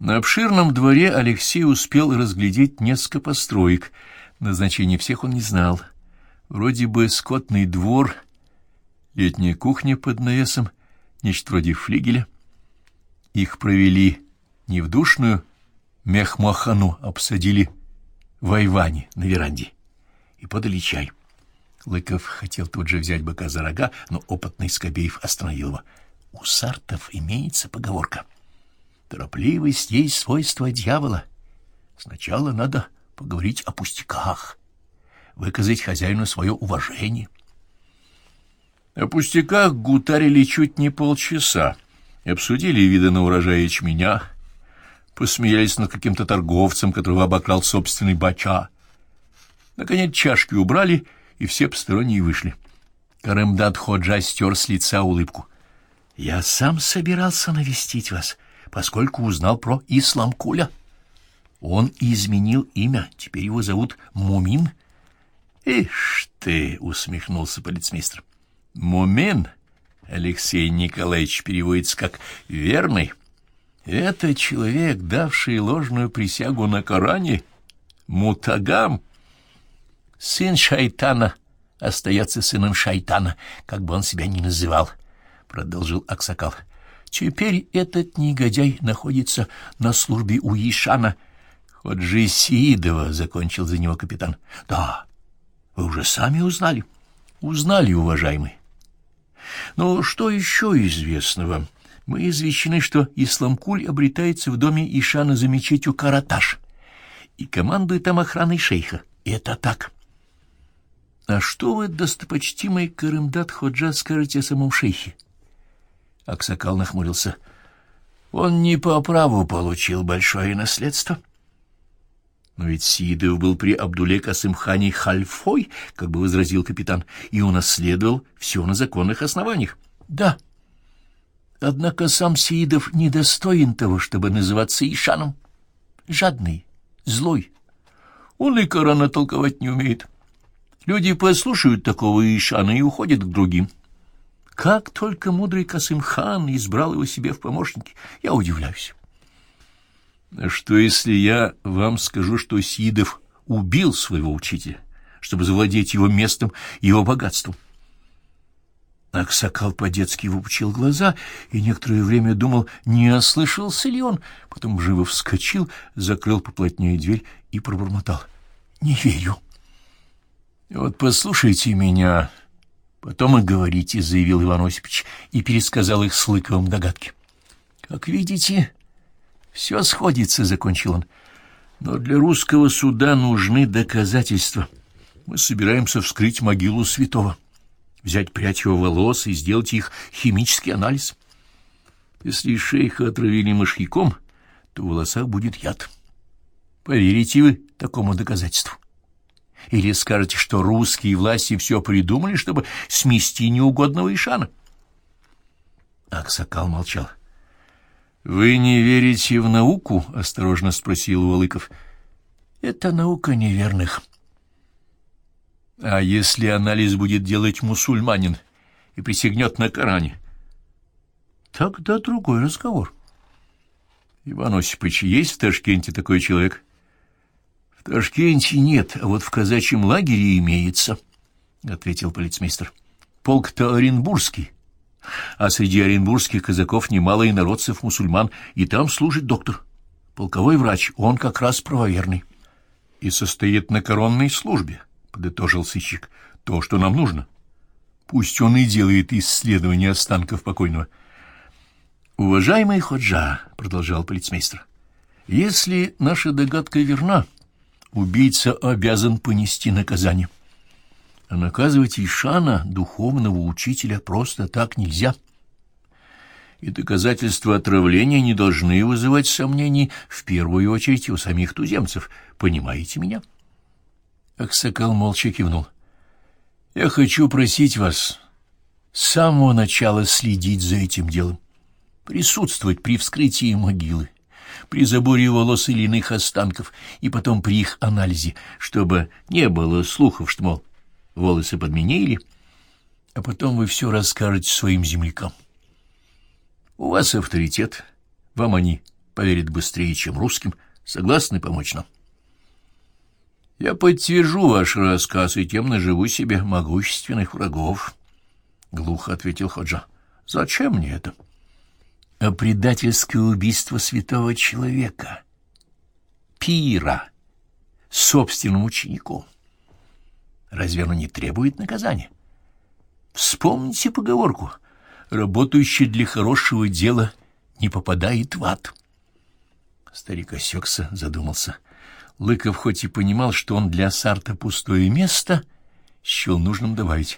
На обширном дворе Алексей успел разглядеть несколько построек. Назначение всех он не знал. Вроде бы скотный двор, летняя кухня под навесом, нечто вроде флигеля. Их провели не в душную мехмахану, а посадили в айване на веранде и подали чай. Лыков хотел тут же взять быка за рога, но опытный Скобеев остановил его. У сартов имеется поговорка: торопливость есть свойство дьявола. Сначала надо поговорить о пустяках, выказать хозяину свое уважение. О пустяках гутарили чуть не полчаса, обсудили виды на урожай ячменя, посмеялись над каким-то торговцем, которого обокрал собственный бача. Наконец чашки убрали, и все посторонние вышли. Карымдат Ходжа стер с лица улыбку. — Я сам собирался навестить вас, поскольку узнал про Исламкуля. Он изменил имя, теперь его зовут Мумин. — Ишь ты! — усмехнулся полицмейстер. — Мумин, Алексей Николаевич, переводится как «верный». Это человек, давший ложную присягу на Коране, мутагам. Сын шайтана остается сыном шайтана, как бы он себя ни называл, — продолжил Аксакал. Теперь этот негодяй находится на службе у Ишана. Ходжи Сиидова, — закончил за него капитан. — Да, вы уже сами узнали. — Узнали, уважаемый. Но что еще известно вам? Мы извещены, что Исламкуль обретается в доме Ишана за мечетью Караташ и командует там охраной шейха. Это так. А что вы, достопочтимый Карымдат Ходжа, скажете о самом шейхе? Аксакал нахмурился. Он не по праву получил большое наследство. Но ведь Сиидов был при Абдуле Касымхане хальфой, как бы возразил капитан, и унаследовал все на законных основаниях. Да. Однако сам Сиидов недостоин того, чтобы называться Ишаном. Жадный, злой. Он и Корана толковать не умеет. Люди послушают такого Ишана и уходят к другим. Как только мудрый Касым-хан избрал его себе в помощники, я удивляюсь. А что, если я вам скажу, что Сиидов убил своего учителя, чтобы завладеть его местом и его богатством? Аксакал по-детски выпучил глаза и некоторое время думал, не ослышался ли он, потом живо вскочил, закрыл поплотнее дверь и пробормотал. — Не верю. — Вот послушайте меня, потом и говорите, — заявил Иван Осипович и пересказал их с Лыковым догадки. — Как видите, все сходится, — закончил он. — Но для русского суда нужны доказательства. Мы собираемся вскрыть могилу святого, взять прядь его волос и сделать их химический анализ. Если шейха отравили мышьяком, то в волосах будет яд. Поверите вы такому доказательству? Или скажете, что русские власти все придумали, чтобы смести неугодного Ишана? Аксакал молчал. — Вы не верите в науку? — осторожно спросил Уалыков. — Это наука неверных. — А если анализ будет делать мусульманин и присягнет на Коране? — Тогда другой разговор. — Иван Осипович, есть в Ташкенте такой человек? — В Ташкенте нет, а вот в казачьем лагере имеется, — ответил полицмейстер. — Полк-то оренбургский, а среди оренбургских казаков немало инородцев мусульман, и там служит доктор, полковой врач, он как раз правоверный. И состоит на коронной службе, — подытожил сыщик, — то, что нам нужно. Пусть он и делает исследование останков покойного. — Уважаемый Ходжа, — продолжал полицмейстер, — если наша догадка верна, убийца обязан понести наказание. А наказывать Ишана, духовного учителя, просто так нельзя. И доказательства отравления не должны вызывать сомнений, в первую очередь у самих туземцев. Понимаете меня? Аксакал молча кивнул. — Я хочу просить вас с самого начала следить за этим делом, присутствовать при вскрытии могилы, при заборе волос или иных останков и потом при их анализе, чтобы не было слухов, что, мол, волосы подменили, а потом вы все расскажете своим землякам. У вас авторитет, вам они поверит быстрее, чем русским. Согласны помочь нам? Я подтвержу ваш рассказ и тем наживу себе могущественных врагов, — глухо ответил Ходжа. — Зачем мне это? — А предательское убийство святого человека, Пира, собственным учеником. Разве оно не требует наказания? Вспомните поговорку: работающий для хорошего дела не попадает в ад. Старик осекся, задумался. Лыков хоть и понимал, что он для Сарта пустое место, счел нужным добавить: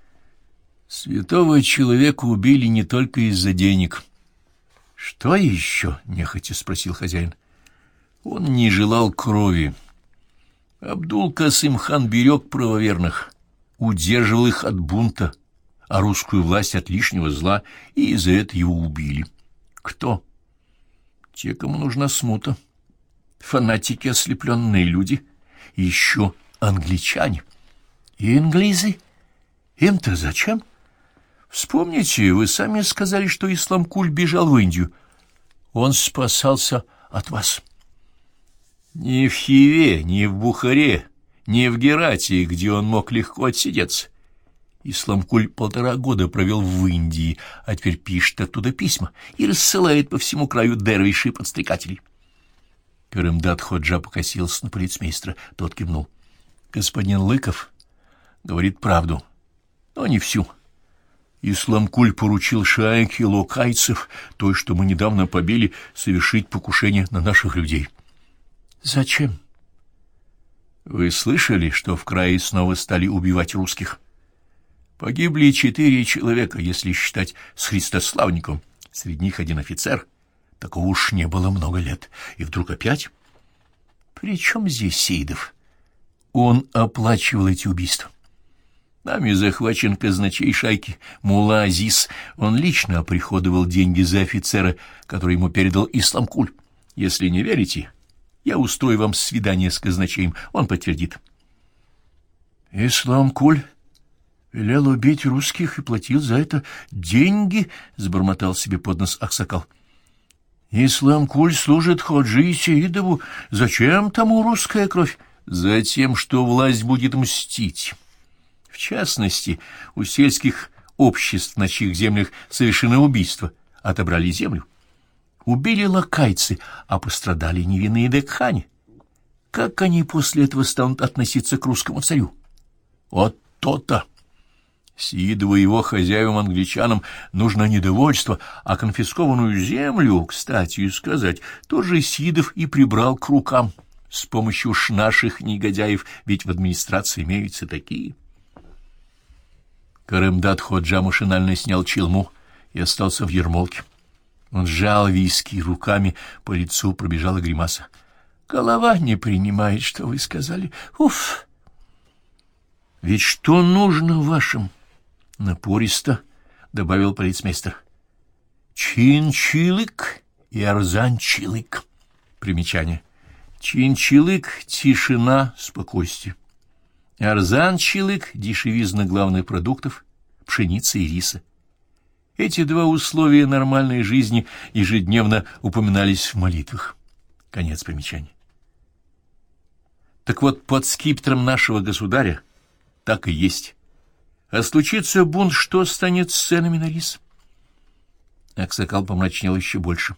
святого человека убили не только из-за денег. — Что еще? — нехотя спросил хозяин. — Он не желал крови. Абдул-Касым-хан берег правоверных, удерживал их от бунта, а русскую власть от лишнего зла, и из-за этого его убили. Кто? Те, кому нужна смута. Фанатики, ослепленные люди, и еще англичане. И англизы? Им-то зачем? Вспомните, вы сами сказали, что Исламкуль бежал в Индию. Он спасался от вас. Ни в Хиве, ни в Бухаре, ни в Герате, где он мог легко отсидеться. Исламкуль 1,5 года провел в Индии, а теперь пишет оттуда письма и рассылает по всему краю дервишей и подстрекателей. Карымдат Ходжа покосился на полицмейстера. Тот кивнул. Господин Лыков говорит правду, но не всю. Исламкуль поручил шайке локайцев, той, что мы недавно побили, совершить покушение на наших людей. Зачем? Вы слышали, что в крае снова стали убивать русских? Погибли 4 человека, если считать с Христославником. Среди них 1 офицер. Такого уж не было много лет. И вдруг опять? При чем здесь Сеидов? Он оплачивал эти убийства. Нами захвачен казначей шайки Мулла Азиз. Он лично оприходовал деньги за офицера, который ему передал Исламкуль. Если не верите, я устрою вам свидание с казначеем. Он подтвердит. Исламкуль велел убить русских и платил за это деньги, — забормотал себе под нос Аксакал. Исламкуль служит Ходжи и Сеидову. Зачем тому русская кровь? Затем, что власть будет мстить. В частности, у сельских обществ, на чьих землях совершено убийство, отобрали землю. Убили лакайцы, а пострадали невинные декхани. Как они после этого станут относиться к русскому царю? Вот то-то! Сеидову и его хозяевам-англичанам нужно недовольство, а конфискованную землю, кстати сказать, тоже Сеидов и прибрал к рукам. С помощью уж наших негодяев, ведь в администрации имеются такие. Карымдат Ходжа машинально снял чилму и остался в ермолке. Он сжал виски руками, по лицу пробежала гримаса. Голова не принимает, что вы сказали. Уф! Ведь что нужно вашим? Напористо добавил полицмейстер. Чинчилык и Арзанчилык. Примечание. Чинчилык — тишина, спокойствие. Арзанчилык — дешевизна главных продуктов, пшеницы и риса. Эти 2 условия нормальной жизни ежедневно упоминались в молитвах. Конец примечания. Так вот, под скипетром нашего государя так и есть. А случится бунт, что станет с ценами на рис? Аксакал помрачнел еще больше.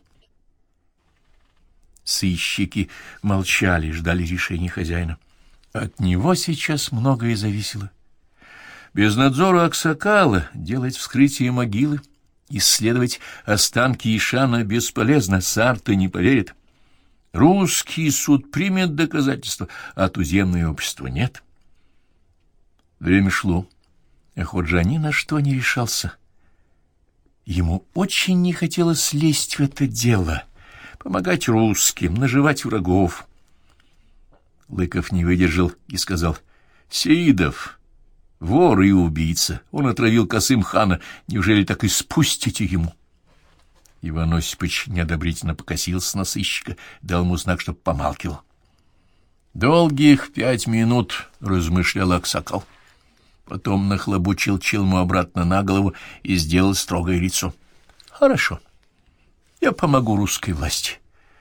Сыщики молчали, ждали решения хозяина. От него сейчас многое зависело. Без надзора Аксакала делать вскрытие могилы, исследовать останки Ишана бесполезно, Сарта не поверит. Русский суд примет доказательства, а туземное общество нет. Время шло, а Ходжа ни на что не решался. Ему очень не хотелось лезть в это дело, помогать русским, наживать врагов. Лыков не выдержал и сказал: «Сеидов, вор и убийца, он отравил Касым-хана, неужели так и спустите ему?» Иван Осипович неодобрительно покосился на сыщика, дал ему знак, чтоб помалкивал. «Долгих 5 минут», — размышлял Аксакал. Потом нахлобучил челму обратно на голову и сделал строгое лицо. «Хорошо, я помогу русской власти.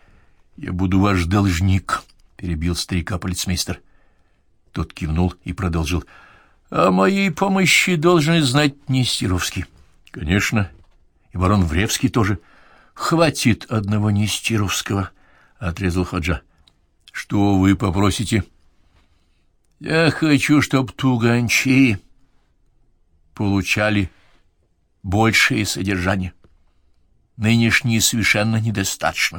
Я буду ваш должник, — перебил старика полицмейстер. Тот кивнул и продолжил. — О моей помощи должен знать Нестеровский. — Конечно. И барон Вревский тоже. — Хватит одного Нестеровского, — отрезал Ходжа. — Что вы попросите? — Я хочу, чтоб туганчи получали большее содержание. Нынешние совершенно недостаточно.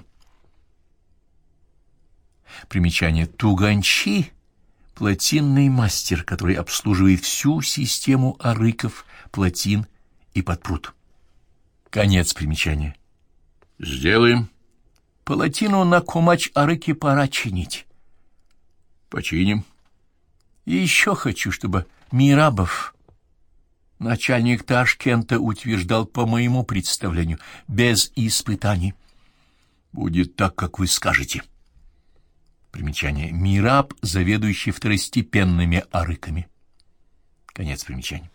Примечание. Туганчи — плотинный мастер, который обслуживает всю систему арыков, плотин и подпрут. Конец примечания. Сделаем. Плотину на кумач арыки пора чинить. Починим. И еще хочу, чтобы Мирабов, начальник Ташкента, утверждал по моему представлению, без испытаний. Будет так, как вы скажете. Примечание. Мираб, заведующий второстепенными арыками. Конец примечания.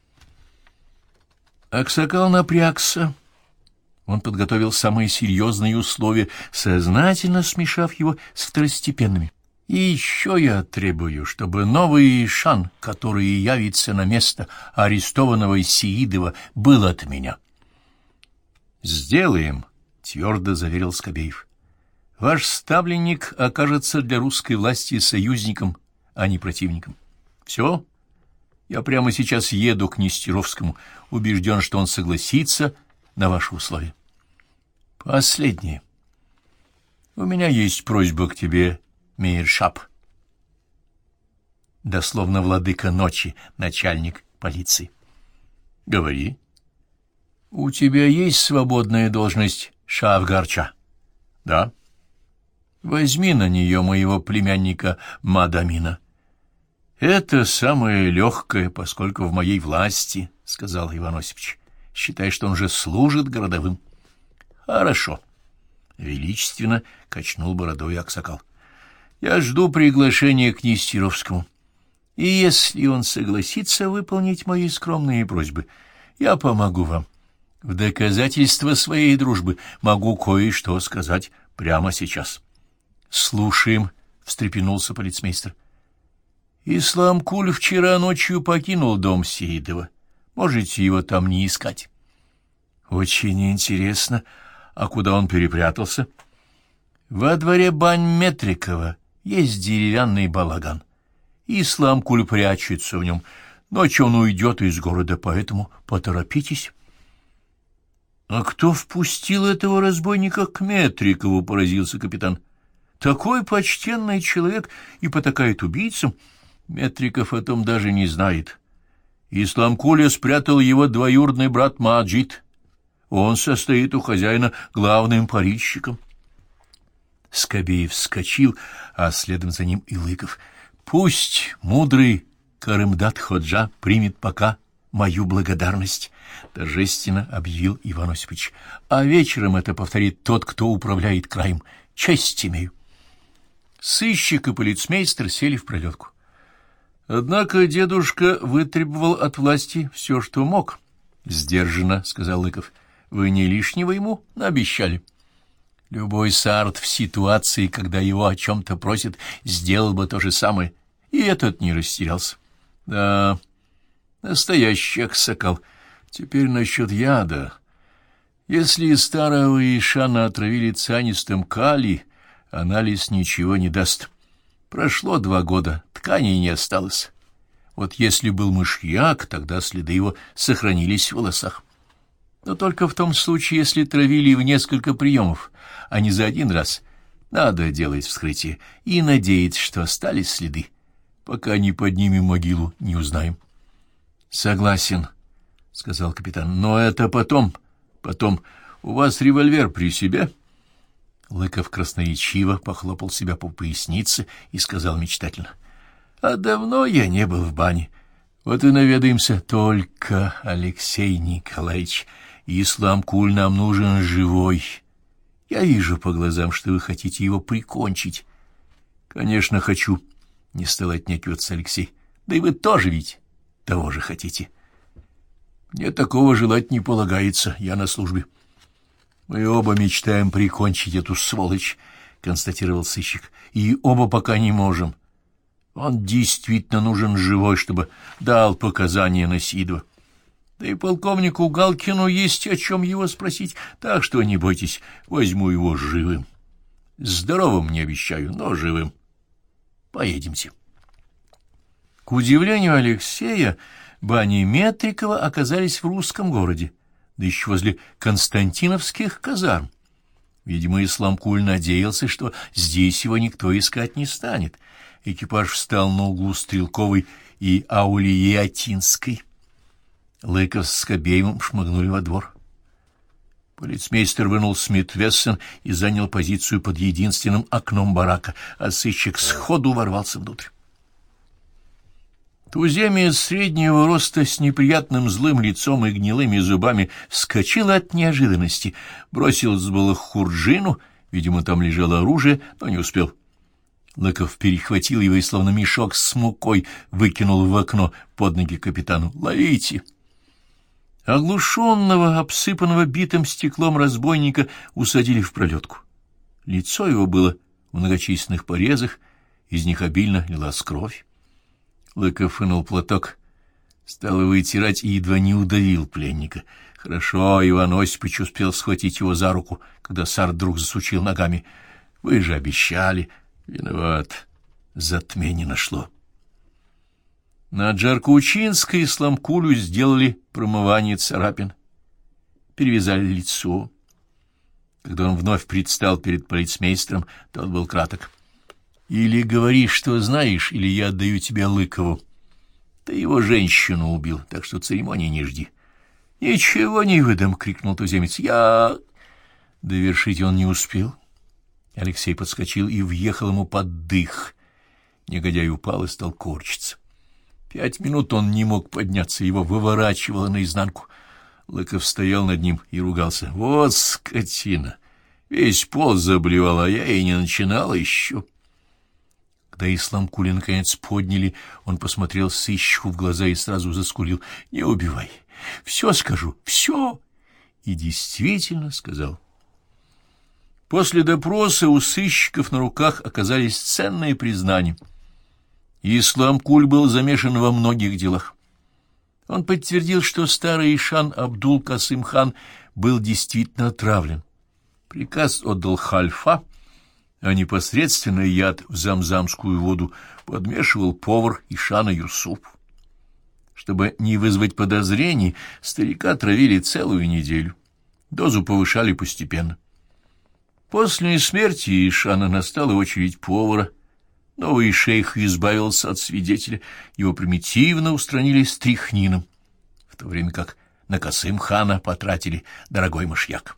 Аксакал напрягся. Он подготовил самые серьезные условия, сознательно смешав его с второстепенными. И еще я требую, чтобы новый Ишан, который явится на место арестованного Сеидова, был от меня. «Сделаем», — твердо заверил Скобеев. «Ваш ставленник окажется для русской власти союзником, а не противником. Все, я прямо сейчас еду к Нестеровскому, убежден, что он согласится на ваши условия. Последнее. У меня есть просьба к тебе, Мейершап. Дословно владыка ночи, начальник полиции. Говори. У тебя есть свободная должность шавгарча? Да. Возьми на нее моего племянника Мадамина. Это самое легкое, поскольку в моей власти, — сказал Иван Осипович. Считай, что он же служит городовым. Хорошо. Величественно качнул бородой Аксакал. Я жду приглашения к Нестеровскому. И если он согласится выполнить мои скромные просьбы, я помогу вам. В доказательство своей дружбы могу кое-что сказать прямо сейчас. — Слушаем, — встрепенулся полицмейстер. — Исламкуль вчера ночью покинул дом Сеидова. Можете его там не искать. — Очень интересно. А куда он перепрятался? — Во дворе бань Метрикова есть деревянный балаган. Исламкуль прячется в нем. Ночью он уйдет из города, поэтому поторопитесь. — А кто впустил этого разбойника к Метрикову? — поразился капитан. — Такой почтенный человек и потакает убийцам. Метриков о том даже не знает. Исламкуля спрятал его двоюродный брат Маджид. Он состоит у хозяина главным парильщиком. Скобеев вскочил, а следом за ним и Лыков. Пусть мудрый Карымдат Ходжа примет пока мою благодарность, — торжественно объявил Иван Осипович. А вечером это повторит тот, кто управляет краем. Честь имею. Сыщик и полицмейстер сели в пролетку. Однако дедушка вытребовал от власти все, что мог. — Сдержанно, — сказал Лыков. — Вы не лишнего ему наобещали. Любой сарт в ситуации, когда его о чем-то просят, сделал бы то же самое, и этот не растерялся. — Да, настоящий аксакал. Теперь насчет яда. Если старого Ишана отравили цианистым калий, анализ ничего не даст. Прошло 2 года, тканей не осталось. Вот если был мышьяк, тогда следы его сохранились в волосах. Но только в том случае, если травили в несколько приемов, а не за один раз. Надо делать вскрытие и надеяться, что остались следы, пока не поднимем могилу, не узнаем. — Согласен, — сказал капитан, — но это потом. Потом. У вас револьвер при себе? Лыков красноречиво похлопал себя по пояснице и сказал мечтательно. — А давно я не был в бане. Вот и наведаемся. Только, Алексей Николаевич, Исламкуль нам нужен живой. Я вижу по глазам, что вы хотите его прикончить. — Конечно, хочу, — не стал отнекиваться Алексей. — Да и вы тоже ведь того же хотите. — Мне такого желать не полагается, я на службе. Мы оба мечтаем прикончить эту сволочь. — констатировал сыщик, — и оба пока не можем. Он действительно нужен живой, чтобы дал показания на Сидова. Да и полковнику Галкину есть о чем его спросить, так что не бойтесь, возьму его живым. Здоровым не обещаю, но живым. Поедемте. К удивлению Алексея, бани Метрикова оказались в русском городе, да еще возле Константиновских казарм. Видимо, Исламкуль надеялся, что здесь его никто искать не станет. Экипаж встал на углу Стрелковой и Аулиятинской. Лыков с Скобеевым шмыгнули во двор. Полицмейстер вынул Смит-Вессон и занял позицию под единственным окном барака, а сыщик сходу ворвался внутрь. Туземец среднего роста с неприятным злым лицом и гнилыми зубами вскочил от неожиданности, бросился было к Хурджину, видимо, там лежало оружие, но не успел. Лыков перехватил его и, словно мешок с мукой, выкинул в окно под ноги капитану. «Ловите!» Оглушенного, обсыпанного битым стеклом разбойника усадили в пролетку. Лицо его было в многочисленных порезах, из них обильно лилась кровь. Лыков вынул платок, стал его вытирать и едва не удавил пленника. Хорошо, Иван Осипович успел схватить его за руку, когда Сар вдруг засучил ногами. «Вы же обещали!» «Виноват, затмение нашло». На Джаркоучинской Исламкулю сделали промывание царапин, перевязали лицо. Когда он вновь предстал перед полицмейстером, тот был краток. «Или говори, что знаешь, или я отдаю тебя Лыкову. Ты его женщину убил, так что церемонии не жди». «Ничего не выдам!» — крикнул туземец. «Я...» Довершить он не успел. Алексей подскочил и въехал ему под дых. Негодяй упал и стал корчиться. 5 минут он не мог подняться, его выворачивало наизнанку. Лыков стоял над ним и ругался. «Вот скотина! Весь пол заблевал, а я и не начинал еще». Когда Исламкуля наконец подняли, он посмотрел сыщику в глаза и сразу заскулил. «Не убивай! Все скажу! Все!» И действительно сказал. После допроса у сыщиков на руках оказались ценные признания. Исламкуль был замешан во многих делах. Он подтвердил, что старый Ишан Абдул-Касым-хан был действительно отравлен. Приказ отдал Хальфа, а непосредственно яд в замзамскую воду подмешивал повар Ишана Юсуп. Чтобы не вызвать подозрений, старика травили целую неделю. Дозу повышали постепенно. После смерти Ишана настала очередь повара. Новый шейх избавился от свидетеля, его примитивно устранили стрихнином, в то время как на Касым-хана потратили дорогой мышьяк.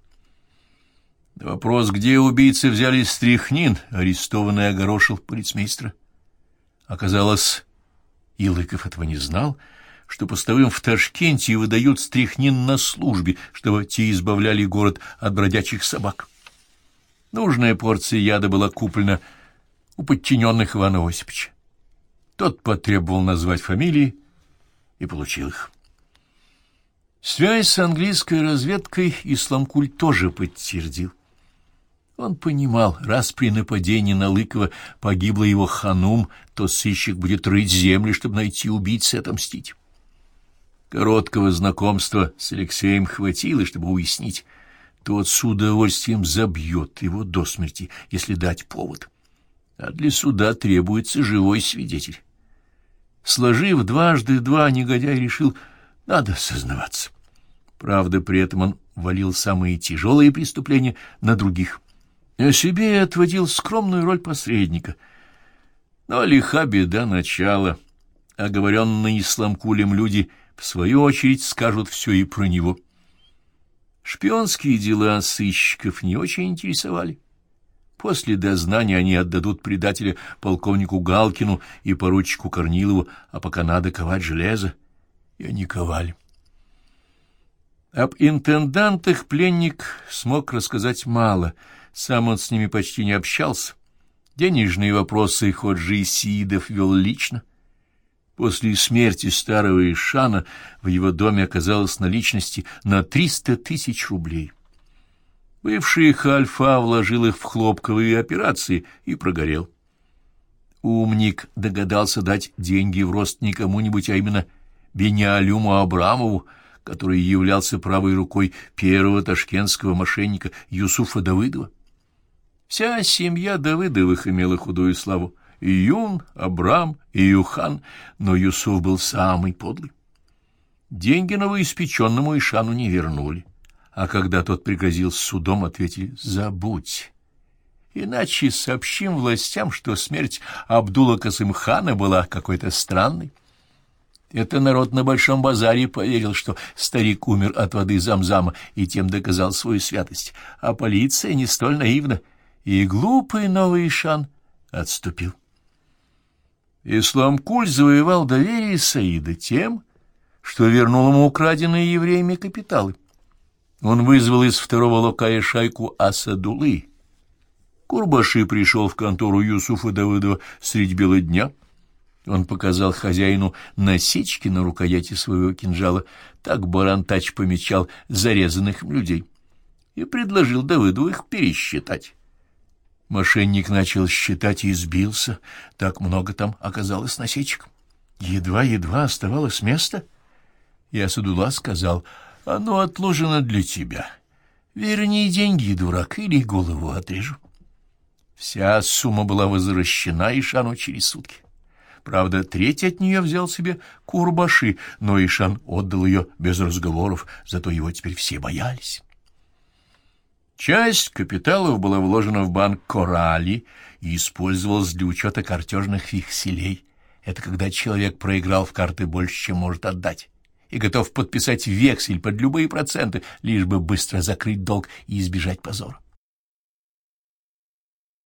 На вопрос, где убийцы взяли стрихнин, арестованный огорошил полицмейстера. Оказалось, и Лыков этого не знал, что постовым в Ташкенте выдают стрихнин на службе, чтобы те избавляли город от бродячих собак. Нужная порция яда была куплена у подчиненных Ивана Осиповича. Тот потребовал назвать фамилии и получил их. Связь с английской разведкой Исламкуль тоже подтвердил. Он понимал, раз при нападении на Лыкова погибла его ханум, то сыщик будет рыть земли, чтобы найти убийц и отомстить. Короткого знакомства с Алексеем хватило, чтобы уяснить, тот с удовольствием забьет его до смерти, если дать повод. А для суда требуется живой свидетель. Сложив дважды два, негодяй решил, надо сознаваться. Правда, при этом он валил самые тяжелые преступления на других. А себе отводил скромную роль посредника. Но лиха беда начала. Оговоренные Исламкулем люди, в свою очередь, скажут все и про него. Шпионские дела сыщиков не очень интересовали. После дознания они отдадут предателя полковнику Галкину и поручику Корнилову, а пока надо ковать железо. И они ковали. Об интендантах пленник смог рассказать мало, сам он с ними почти не общался. Денежные вопросы Ходжи Сиидов вел лично. После смерти старого Ишана в его доме оказалось наличности на 300 000 рублей. Бывший хальфа вложил их в хлопковые операции и прогорел. Умник догадался дать деньги в рост не кому-нибудь, а именно Бениалюму Абрамову, который являлся правой рукой первого ташкентского мошенника Юсуфа Давыдова. Вся семья Давыдовых имела худую славу: Июн, Абрам, Июхан, но Юсуф был самый подлый. Деньги новоиспеченному Ишану не вернули, а когда тот пригрозил судом, ответили: «Забудь, иначе сообщим властям, что смерть Абдула Касымхана была какой-то странной». Это народ на Большом базаре поверил, что старик умер от воды Замзама и тем доказал свою святость, а полиция не столь наивна, и глупый новый Ишан отступил. Исламкуль завоевал доверие Саида тем, что вернул ему украденные евреями капиталы. Он вызвал из второго локая шайку Асадулы. Курбаши пришел в контору Юсуфа Давыдова средь бела дня. Он показал хозяину насечки на рукояти своего кинжала, так Барантач помечал зарезанных им людей, и предложил Давыду их пересчитать. Мошенник начал считать и сбился, так много там оказалось насечек. Едва-едва оставалось место, и Асадулла сказал: «Оно отложено для тебя. Верни деньги, дурак, или голову отрежу». Вся сумма была возвращена Ишану через сутки. Правда, треть от нее взял себе Курбаши, но Ишан отдал ее без разговоров, зато его теперь все боялись. Часть капиталов была вложена в банк Корали и использовалась для учета картежных векселей. Это когда человек проиграл в карты больше, чем может отдать, и готов подписать вексель под любые проценты, лишь бы быстро закрыть долг и избежать позора.